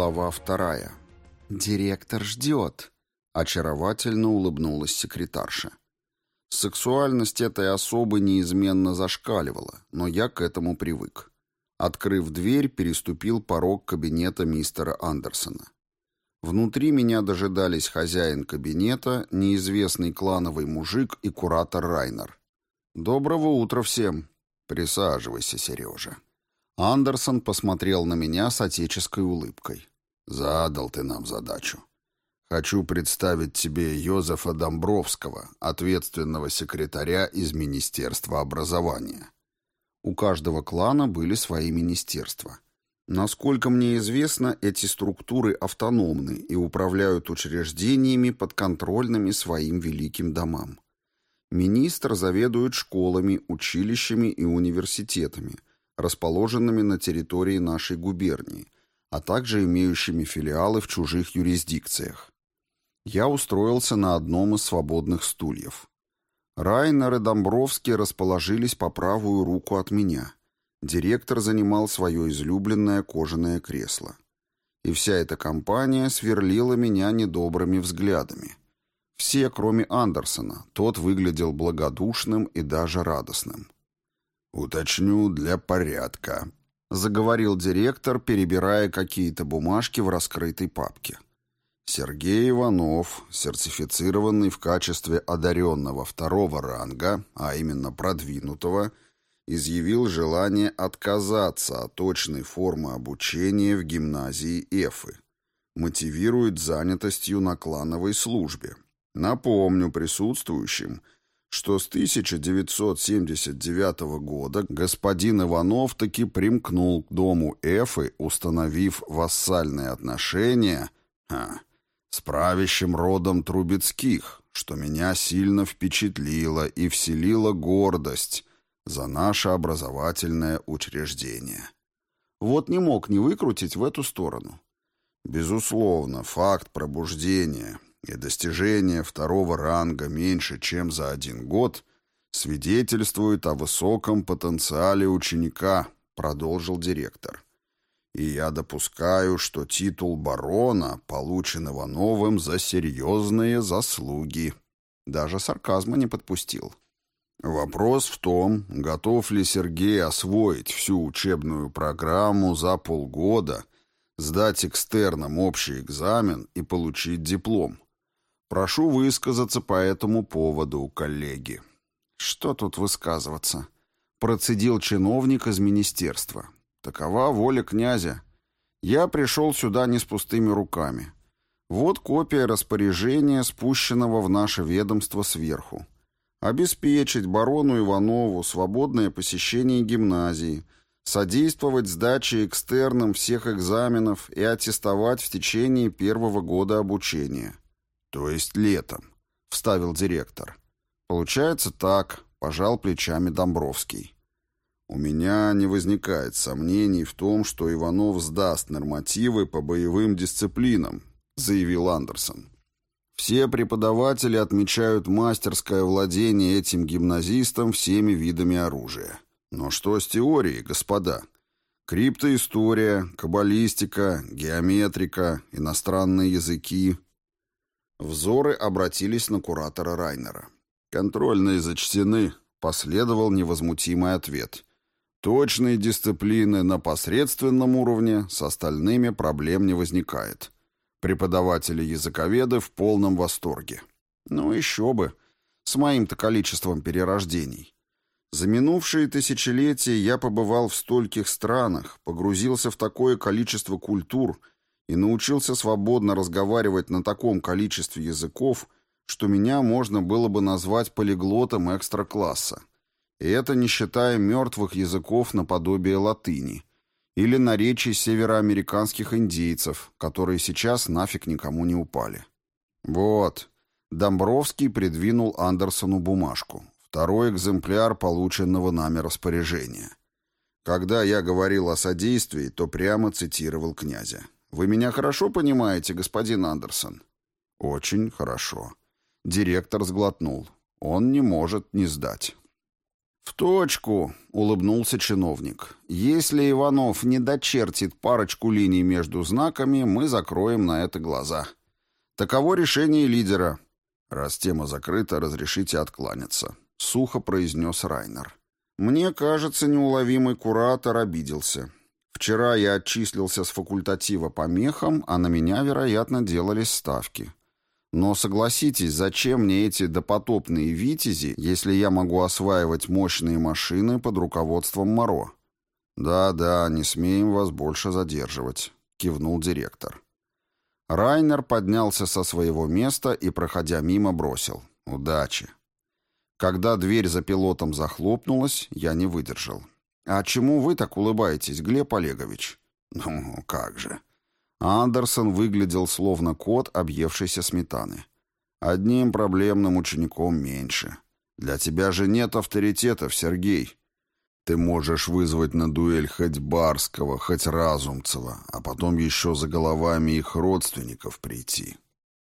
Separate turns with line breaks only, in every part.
Глава 2. «Директор ждет», — очаровательно улыбнулась секретарша. Сексуальность этой особы неизменно зашкаливала, но я к этому привык. Открыв дверь, переступил порог кабинета мистера Андерсона. Внутри меня дожидались хозяин кабинета, неизвестный клановый мужик и куратор Райнер. «Доброго утра всем!» «Присаживайся, Сережа». Андерсон посмотрел на меня с отеческой улыбкой. «Задал ты нам задачу. Хочу представить тебе Йозефа Домбровского, ответственного секретаря из Министерства образования». У каждого клана были свои министерства. Насколько мне известно, эти структуры автономны и управляют учреждениями, подконтрольными своим великим домам. Министр заведует школами, училищами и университетами, расположенными на территории нашей губернии, а также имеющими филиалы в чужих юрисдикциях. Я устроился на одном из свободных стульев. Райнер и Домбровский расположились по правую руку от меня. Директор занимал свое излюбленное кожаное кресло. И вся эта компания сверлила меня недобрыми взглядами. Все, кроме Андерсона, тот выглядел благодушным и даже радостным. «Уточню для порядка», — заговорил директор, перебирая какие-то бумажки в раскрытой папке. «Сергей Иванов, сертифицированный в качестве одаренного второго ранга, а именно продвинутого, изъявил желание отказаться от очной формы обучения в гимназии Эфы. Мотивирует занятостью на клановой службе. Напомню присутствующим, что с 1979 года господин Иванов таки примкнул к дому Эфы, установив вассальные отношения с правящим родом Трубецких, что меня сильно впечатлило и вселило гордость за наше образовательное учреждение». Вот не мог не выкрутить в эту сторону. Безусловно, факт пробуждения и достижение второго ранга меньше, чем за 1 год, свидетельствует о высоком потенциале ученика, продолжил директор. И я допускаю, что титул барона получен Ивановым за серьезные заслуги. Даже сарказма не подпустил. Вопрос в том, готов ли Сергей освоить всю учебную программу за полгода, сдать экстерном общий экзамен и получить диплом. Прошу высказаться по этому поводу, коллеги». «Что тут высказываться?» Процедил чиновник из министерства. «Такова воля князя. Я пришел сюда не с пустыми руками. Вот копия распоряжения, спущенного в наше ведомство сверху. Обеспечить барону Иванову свободное посещение гимназии, содействовать сдаче экстерном всех экзаменов и аттестовать в течение 1-го года обучения». «То есть летом», — вставил директор. «Получается так», — пожал плечами Домбровский. «У меня не возникает сомнений в том, что Иванов сдаст нормативы по боевым дисциплинам», — заявил Андерсон. «Все преподаватели отмечают мастерское владение этим гимназистом всеми видами оружия. Но что с теорией, господа? Криптоистория, каббалистика, геометрика, иностранные языки». Взоры обратились на куратора Райнера. «Контрольные зачтены», — последовал невозмутимый ответ. «Точные дисциплины на посредственном уровне, с остальными проблем не возникает. Преподаватели-языковеды в полном восторге». Ну еще бы, с моим-то количеством перерождений. За минувшие тысячелетия я побывал в стольких странах, погрузился в такое количество культур и научился свободно разговаривать на таком количестве языков, что меня можно было бы назвать полиглотом экстра-класса. И это не считая мертвых языков наподобие латыни или наречий североамериканских индейцев, которые сейчас нафиг никому не упали. Вот. Домбровский придвинул Андерсону бумажку. 2-й экземпляр полученного нами распоряжения. Когда я говорил о содействии, то прямо цитировал князя. «Вы меня хорошо понимаете, господин Андерсон?» «Очень хорошо». Директор сглотнул. «Он не может не сдать». «В точку», — улыбнулся чиновник. «Если Иванов не дочертит парочку линий между знаками, мы закроем на это глаза. Таково решение лидера». «Раз тема закрыта, разрешите откланяться», — сухо произнес Райнер. «Мне кажется, неуловимый куратор обиделся. Вчера я отчислился с факультатива по мехам, а на меня, вероятно, делались ставки. Но согласитесь, зачем мне эти допотопные витязи, если я могу осваивать мощные машины под руководством Моро?» «Да-да, не смеем вас больше задерживать», — кивнул директор. Райнер поднялся со своего места и, проходя мимо, бросил: «Удачи». Когда дверь за пилотом захлопнулась, я не выдержал. «А чему вы так улыбаетесь, Глеб Олегович?» «Ну, как же». Андерсон выглядел словно кот, объевшийся сметаны. «Одним проблемным учеником меньше. Для тебя же нет авторитетов, Сергей. Ты можешь вызвать на дуэль хоть Барского, хоть Разумцева, а потом еще за головами их родственников прийти.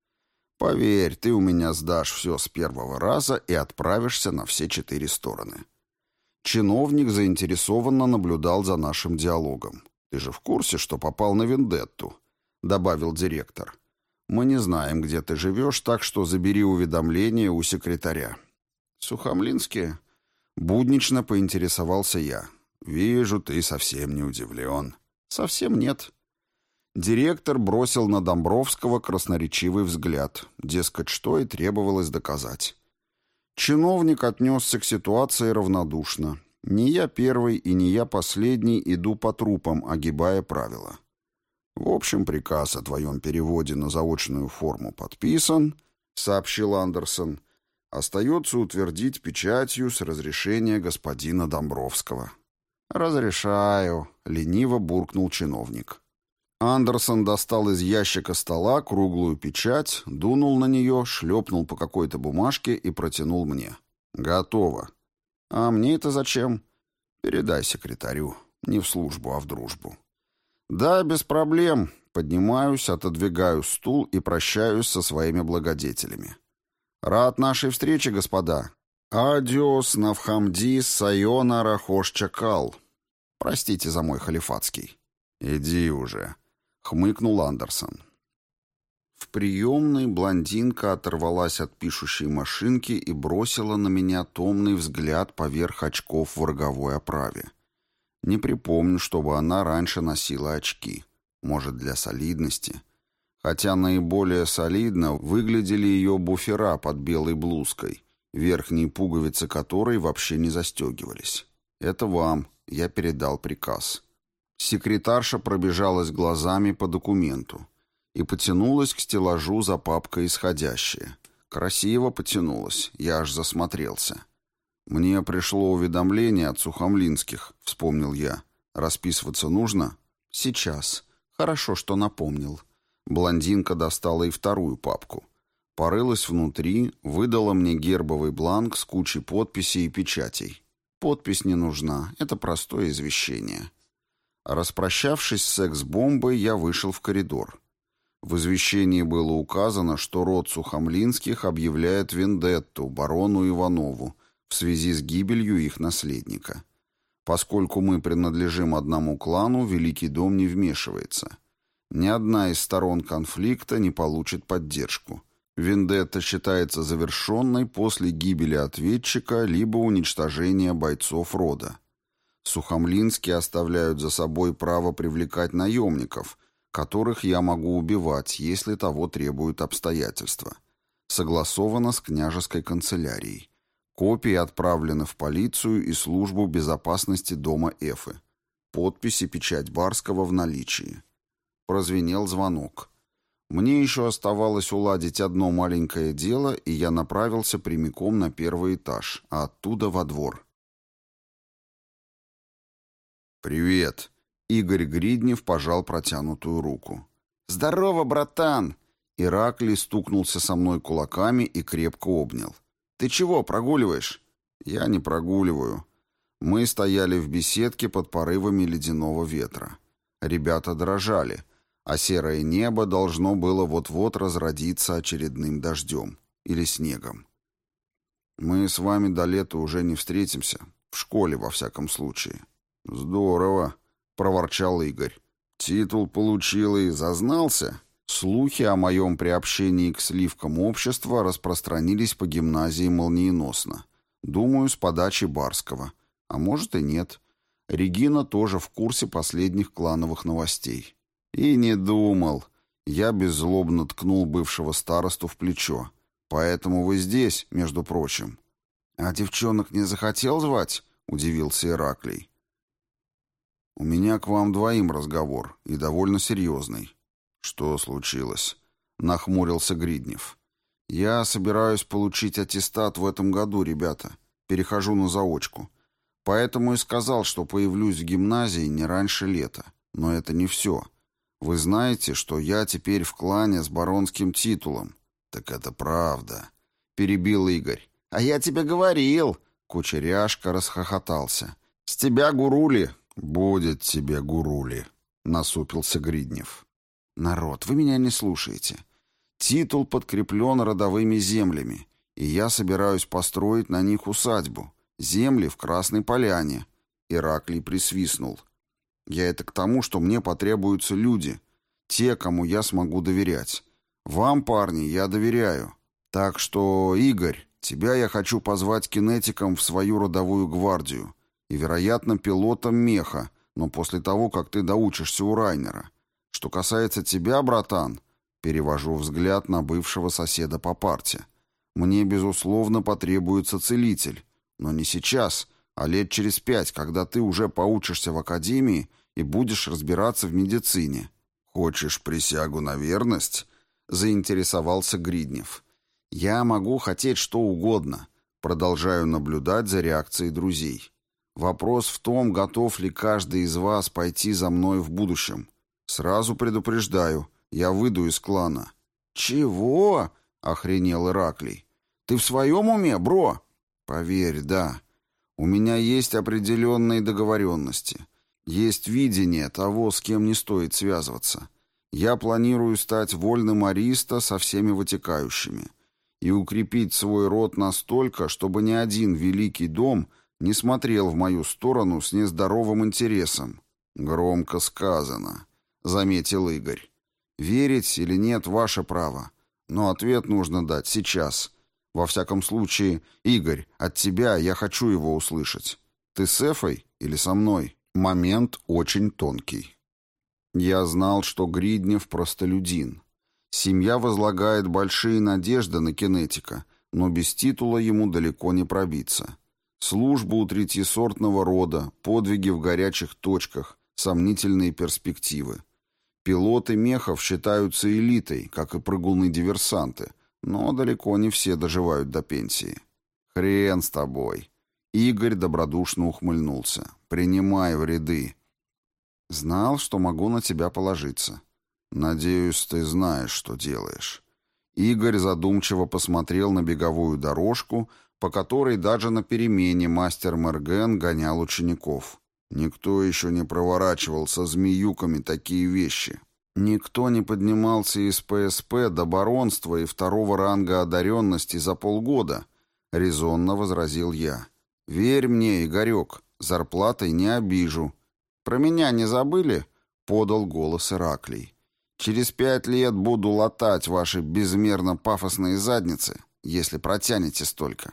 Поверь, ты у меня сдашь все с первого раза и отправишься на все 4 стороны». Чиновник заинтересованно наблюдал за нашим диалогом. «Ты же в курсе, что попал на вендетту?» — добавил директор. «Мы не знаем, где ты живешь, так что забери уведомление у секретаря». «Сухомлинские?» — буднично поинтересовался я. «Вижу, ты совсем не удивлен». «Совсем нет». Директор бросил на Домбровского красноречивый взгляд, дескать, что и требовалось доказать. Чиновник отнесся к ситуации равнодушно. Не я первый и не я последний иду по трупам, огибая правила. «В общем, приказ о твоем переводе на заочную форму подписан», — сообщил Андерсон. «Остается утвердить печатью с разрешения господина Домбровского». «Разрешаю», — лениво буркнул чиновник. Андерсон достал из ящика стола круглую печать, дунул на нее, шлепнул по какой-то бумажке и протянул мне. «Готово». «А мне это зачем?» «Передай секретарю. Не в службу, а в дружбу». «Да, без проблем». Поднимаюсь, отодвигаю стул и прощаюсь со своими благодетелями. «Рад нашей встрече, господа. Адиос, навхамди, сайонара, хош-чакал». Простите за мой халифатский. «Иди уже», — хмыкнул Андерсон. В приемной блондинка оторвалась от пишущей машинки и бросила на меня томный взгляд поверх очков в роговой оправе. Не припомню, чтобы она раньше носила очки. Может, для солидности. Хотя наиболее солидно выглядели ее буфера под белой блузкой, верхние пуговицы которой вообще не застегивались. «Это вам», — я передал приказ. Секретарша пробежалась глазами по документу и потянулась к стеллажу за папкой исходящее. Красиво потянулась, я аж засмотрелся. «Мне пришло уведомление от Сухомлинских», — вспомнил я. «Расписываться нужно?» «Сейчас. Хорошо, что напомнил». Блондинка достала и вторую папку. Порылась внутри, выдала мне гербовый бланк с кучей подписей и печатей. Подпись не нужна, это простое извещение. Распрощавшись с секс-бомбой, я вышел в коридор. В извещении было указано, что род Сухомлинских объявляет вендетту барону Иванову в связи с гибелью их наследника. Поскольку мы принадлежим одному клану, Великий дом не вмешивается. Ни одна из сторон конфликта не получит поддержку. Вендетта считается завершенной после гибели ответчика либо уничтожения бойцов рода. Сухомлинские оставляют за собой право привлекать наемников, которых я могу убивать, если того требуют обстоятельства. Согласовано с княжеской канцелярией. Копии отправлены в полицию и службу безопасности дома Эфы. Подпись и печать Барского в наличии. Прозвенел звонок. Мне еще оставалось уладить одно маленькое дело, и я направился прямиком на первый этаж, а оттуда во двор. «Привет!» — Игорь Гриднев пожал протянутую руку. «Здорово, братан!» Ираклий стукнулся со мной кулаками и крепко обнял. «Ты чего, прогуливаешь?» «Я не прогуливаю». Мы стояли в беседке под порывами ледяного ветра. Ребята дрожали, а серое небо должно было вот-вот разродиться очередным дождем или снегом. «Мы с вами до лета уже не встретимся. В школе, во всяком случае. Здорово, проворчал Игорь. Титул получил и зазнался? Слухи о моем приобщении к сливкам общества распространились по гимназии молниеносно. Думаю, с подачи Барского. А может и нет. Регина тоже в курсе последних клановых новостей. И не думал. Я беззлобно ткнул бывшего старосту в плечо. Поэтому вы здесь, между прочим. А девчонок не захотел звать? Удивился Ираклий. У меня к вам двоим разговор, и довольно серьезный. Что случилось? Нахмурился Гриднев. Я собираюсь получить аттестат в этом году, ребята. Перехожу на заочку. Поэтому и сказал, что появлюсь в гимназии не раньше лета. Но это не все. Вы знаете, что я теперь в клане с баронским титулом. Так это правда, перебил Игорь. А я тебе говорил. Кучеряшка расхохотался. С тебя гурули. Будет тебе гурули, насупился Гриднев. Народ, вы меня не слушаете. Титул подкреплен родовыми землями, и я собираюсь построить на них усадьбу. Земли в Красной Поляне. Ираклий присвистнул. Я это к тому, что мне потребуются люди, те, кому я смогу доверять. Вам, парни, я доверяю. Так что, Игорь, тебя я хочу позвать кинетиком в свою родовую гвардию и, вероятно, пилотом меха, но после того, как ты доучишься у Райнера. Что касается тебя, братан, перевожу взгляд на бывшего соседа по парте. Мне, безусловно, потребуется целитель, но не сейчас, а лет через 5, когда ты уже поучишься в академии и будешь разбираться в медицине. Хочешь присягу на верность? Заинтересовался Гриднев. Я могу хотеть что угодно. Продолжаю наблюдать за реакцией друзей. Вопрос в том, готов ли каждый из вас пойти за мной в будущем. Сразу предупреждаю, я выйду из клана. Чего? Охренел Ираклий. Ты в своем уме, бро? Поверь, да. У меня есть определенные договоренности. Есть видение того, с кем не стоит связываться. Я планирую стать вольным ариста со всеми вытекающими и укрепить свой род настолько, чтобы ни один великий дом не смотрел в мою сторону с нездоровым интересом. Громко сказано, заметил Игорь. Верить или нет — ваше право, но ответ нужно дать сейчас. Во всяком случае, Игорь, от тебя я хочу его услышать. Ты с Эфой или со мной? Момент очень тонкий. Я знал, что Гриднев простолюдин. Семья возлагает большие надежды на кинетика, но без титула ему далеко не пробиться. Служба у третьесортного рода, подвиги в горячих точках, сомнительные перспективы. Пилоты мехов считаются элитой, как и прыгуны-диверсанты, но далеко не все доживают до пенсии. Хрен с тобой. Игорь добродушно ухмыльнулся. Принимай в ряды. Знал, что могу на тебя положиться. Надеюсь, ты знаешь, что делаешь. Игорь задумчиво посмотрел на беговую дорожку, по которой даже на перемене мастер Мерген гонял учеников. Никто еще не проворачивал со змеюками такие вещи. Никто не поднимался из ПСП до баронства и 2-го ранга одаренности за полгода, резонно возразил я. Верь мне, Игорек, зарплатой не обижу. Про меня не забыли? Подал голос Ираклий. Через 5 лет буду латать ваши безмерно пафосные задницы, если протянете столько.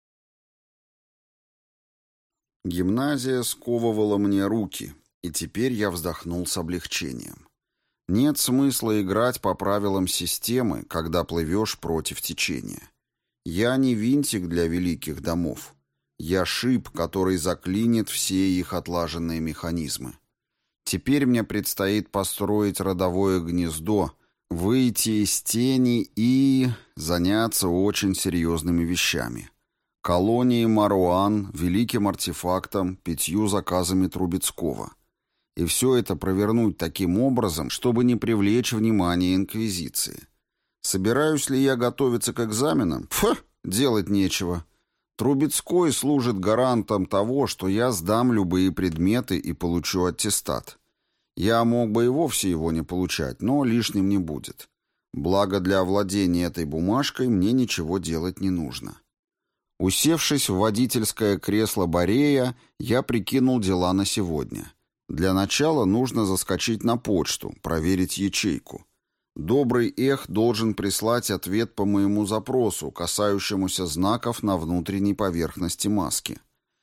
Гимназия сковывала мне руки, и теперь я вздохнул с облегчением. Нет смысла играть по правилам системы, когда плывешь против течения. Я не винтик для великих домов. Я шип, который заклинит все их отлаженные механизмы. Теперь мне предстоит построить родовое гнездо, выйти из тени и заняться очень серьезными вещами. Колонией Маруан, великим артефактом, 5 заказами Трубецкого. И все это провернуть таким образом, чтобы не привлечь внимание Инквизиции. Собираюсь ли я готовиться к экзаменам? Делать нечего. Трубецкой служит гарантом того, что я сдам любые предметы и получу аттестат. Я мог бы и вовсе его не получать, но лишним не будет. Благо для овладения этой бумажкой мне ничего делать не нужно. Усевшись в водительское кресло Борея, я прикинул дела на сегодня. Для начала нужно заскочить на почту, проверить ячейку. Добрый Эх должен прислать ответ по моему запросу, касающемуся знаков на внутренней поверхности маски.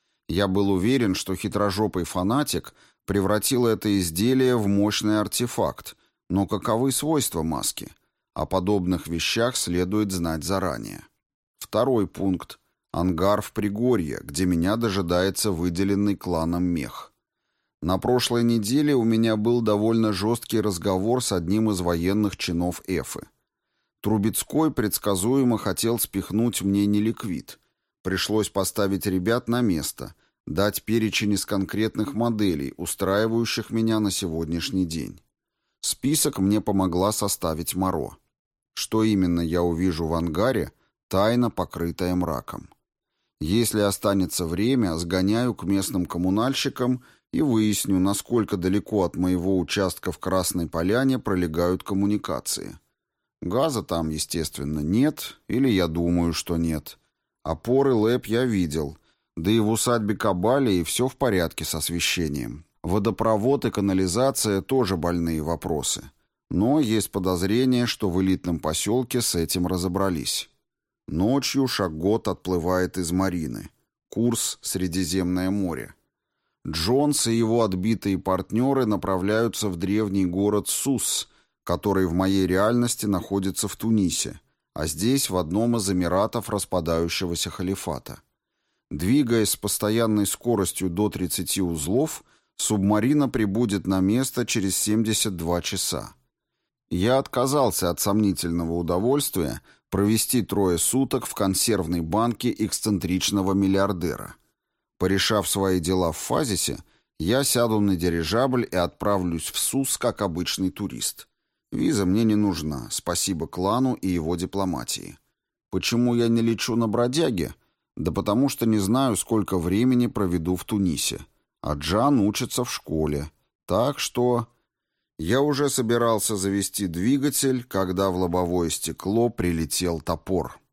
Я был уверен, что хитрожопый фанатик превратил это изделие в мощный артефакт, но каковы свойства маски? О подобных вещах следует знать заранее. Второй пункт. Ангар в Пригорье, где меня дожидается выделенный кланом мех. На прошлой неделе у меня был довольно жесткий разговор с одним из военных чинов Эфы. Трубецкой предсказуемо хотел спихнуть мне неликвид. Пришлось поставить ребят на место, дать перечень из конкретных моделей, устраивающих меня на сегодняшний день. Список мне помогла составить Моро. Что именно я увижу в ангаре, тайна, покрытая мраком. Если останется время, сгоняю к местным коммунальщикам и выясню, насколько далеко от моего участка в Красной Поляне пролегают коммуникации. Газа там, естественно, нет, или я думаю, что нет. Опоры ЛЭП я видел, да и в усадьбе Кабалии все в порядке с освещением. Водопровод и канализация тоже больные вопросы. Но есть подозрение, что в элитном поселке с этим разобрались. Ночью Шагот отплывает из Марины. Курс — Средиземное море. Джонс и его отбитые партнеры направляются в древний город Сус, который в моей реальности находится в Тунисе, а здесь в одном из эмиратов распадающегося халифата. Двигаясь с постоянной скоростью до 30 узлов, субмарина прибудет на место через 72 часа. Я отказался от сомнительного удовольствия провести 3 суток в консервной банке эксцентричного миллиардера. Порешав свои дела в Фазисе, я сяду на дирижабль и отправлюсь в Сус как обычный турист. Виза мне не нужна, спасибо клану и его дипломатии. Почему я не лечу на бродяге? Да потому что не знаю, сколько времени проведу в Тунисе. А Джан учится в школе. Так что... Я уже собирался завести двигатель, когда в лобовое стекло прилетел топор.